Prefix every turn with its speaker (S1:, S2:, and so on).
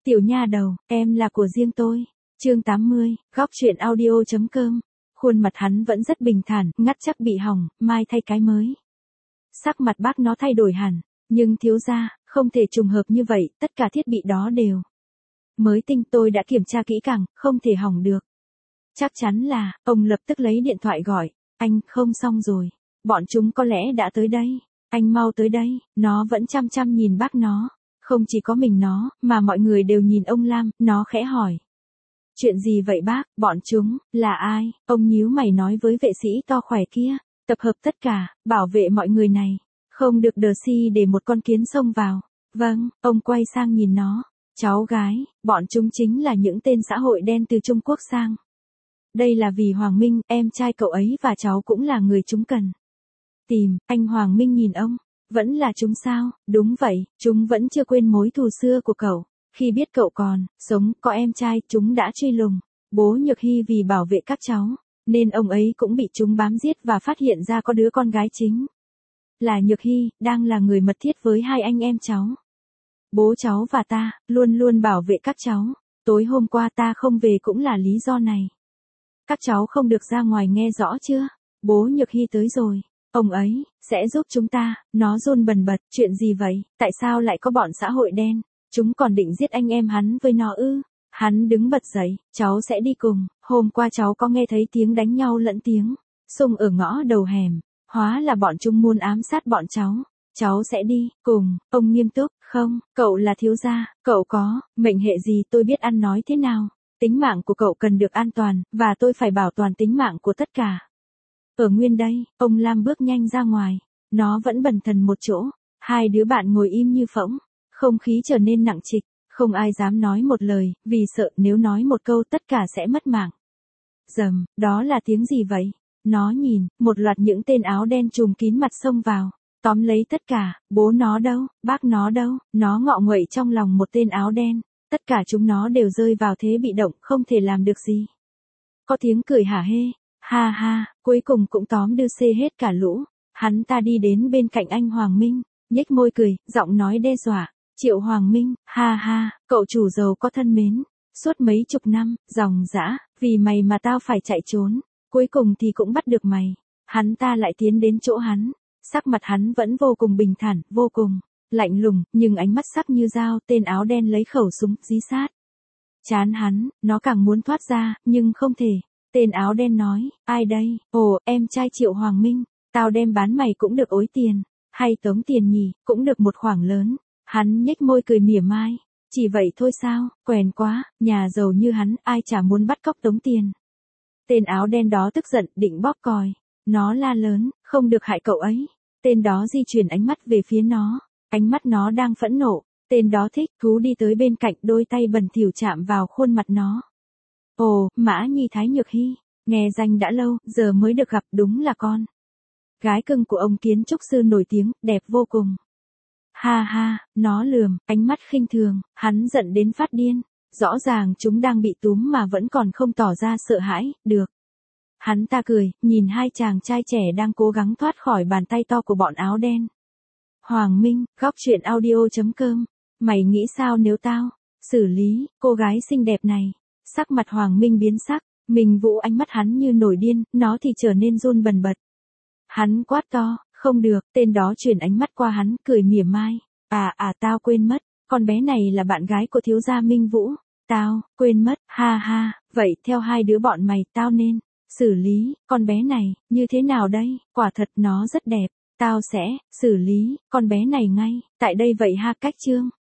S1: Tiểu nha đầu, em là của riêng tôi. Chương 80, góc truyện audio.com. Khuôn mặt hắn vẫn rất bình thản, ngắt chắc bị hỏng, mai thay cái mới. Sắc mặt bác nó thay đổi hẳn, nhưng thiếu gia, không thể trùng hợp như vậy, tất cả thiết bị đó đều mới tinh, tôi đã kiểm tra kỹ càng, không thể hỏng được. Chắc chắn là, ông lập tức lấy điện thoại gọi, anh, không xong rồi, bọn chúng có lẽ đã tới đây, anh mau tới đây, nó vẫn chăm chăm nhìn bác nó, không chỉ có mình nó, mà mọi người đều nhìn ông Lam, nó khẽ hỏi. Chuyện gì vậy bác, bọn chúng, là ai, ông nhíu mày nói với vệ sĩ to khỏe kia, tập hợp tất cả, bảo vệ mọi người này, không được đờ si để một con kiến xông vào. Vâng, ông quay sang nhìn nó, cháu gái, bọn chúng chính là những tên xã hội đen từ Trung Quốc sang. Đây là vì Hoàng Minh, em trai cậu ấy và cháu cũng là người chúng cần tìm. Anh Hoàng Minh nhìn ông, vẫn là chúng sao? Đúng vậy, chúng vẫn chưa quên mối thù xưa của cậu. Khi biết cậu còn sống, có em trai, chúng đã truy lùng bố Nhược Hy vì bảo vệ các cháu, nên ông ấy cũng bị chúng bám giết và phát hiện ra có đứa con gái chính là Nhược Hy, đang là người mật thiết với hai anh em cháu. Bố cháu và ta, luôn luôn bảo vệ các cháu. Tối hôm qua ta không về cũng là lý do này. Các cháu không được ra ngoài, nghe rõ chưa? Bố Nhược Hy tới rồi. Ông ấy sẽ giúp chúng ta. Nó run bần bật. Chuyện gì vậy? Tại sao lại có bọn xã hội đen? Chúng còn định giết anh em hắn với nó ư? Hắn đứng bật dậy. Cháu sẽ đi cùng. Hôm qua cháu có nghe thấy tiếng đánh nhau lẫn tiếng xung ở ngõ đầu hẻm. Hóa là bọn chúng muốn ám sát bọn cháu. Cháu sẽ đi cùng. Ông nghiêm túc. Không, cậu là thiếu gia. Cậu có mệnh hệ gì tôi biết ăn nói thế nào. Tính mạng của cậu cần được an toàn, và tôi phải bảo toàn tính mạng của tất cả. Ở nguyên đây, ông Lam bước nhanh ra ngoài. Nó vẫn bần thần một chỗ. Hai đứa bạn ngồi im như phỗng. Không khí trở nên nặng trịch. Không ai dám nói một lời, vì sợ nếu nói một câu tất cả sẽ mất mạng. Rầm, đó là tiếng gì vậy? Nó nhìn, một loạt những tên áo đen trùm kín mặt xông vào. Tóm lấy tất cả, bố nó đâu, bác nó đâu, nó ngọ nguậy trong lòng một tên áo đen. Tất cả chúng nó đều rơi vào thế bị động, không thể làm được gì. Có tiếng cười hả hê, ha ha, cuối cùng cũng tóm đưa xê hết cả lũ. Hắn ta đi đến bên cạnh anh Hoàng Minh, nhếch môi cười, giọng nói đe dọa. Triệu Hoàng Minh, ha ha, cậu chủ giàu có thân mến. Suốt mấy chục năm, dòng dã, vì mày mà tao phải chạy trốn. Cuối cùng thì cũng bắt được mày. Hắn ta lại tiến đến chỗ hắn. Sắc mặt hắn vẫn vô cùng bình thản, vô cùng lạnh lùng, nhưng ánh mắt sắc như dao. Tên áo đen lấy khẩu súng, dí sát chán hắn, nó càng muốn thoát ra, nhưng không thể. Tên áo đen nói, ai đây? Ồ, em trai Triệu Hoàng Minh, tao đem bán mày cũng được ối tiền, hay tống tiền nhỉ, cũng được một khoản lớn. Hắn nhếch môi cười mỉa mai, chỉ vậy thôi sao, quèn quá, nhà giàu như hắn, ai chả muốn bắt cóc tống tiền. Tên áo đen đó tức giận, định bóp còi. Nó la lớn, không được hại cậu ấy. Tên đó di chuyển ánh mắt về phía nó. Ánh mắt nó đang phẫn nộ. Tên đó thích thú đi tới bên cạnh, đôi tay bẩn thỉu chạm vào khuôn mặt nó. Ồ, Mã Nhi Thái Nhược Hy. Nghe danh đã lâu, giờ mới được gặp, đúng là con gái cưng của ông kiến trúc sư nổi tiếng, đẹp vô cùng. Ha ha, nó lườm, ánh mắt khinh thường, hắn giận đến phát điên. Rõ ràng chúng đang bị túm mà vẫn còn không tỏ ra sợ hãi, được. Hắn ta cười, nhìn hai chàng trai trẻ đang cố gắng thoát khỏi bàn tay to của bọn áo đen. Hoàng Minh, góc truyện audio.com. Mày nghĩ sao nếu tao xử lý cô gái xinh đẹp này? Sắc mặt Hoàng Minh biến sắc, mình Vũ ánh mắt hắn như nổi điên, nó thì trở nên run bần bật. Hắn quát to, không được, tên đó chuyển ánh mắt qua hắn, cười mỉa mai. Tao quên mất, con bé này là bạn gái của thiếu gia Minh Vũ. Tao, quên mất, ha ha, vậy theo hai đứa bọn mày, tao nên xử lý con bé này như thế nào đây? Quả thật nó rất đẹp, tao sẽ xử lý con bé này ngay tại đây vậy ha. Cách chương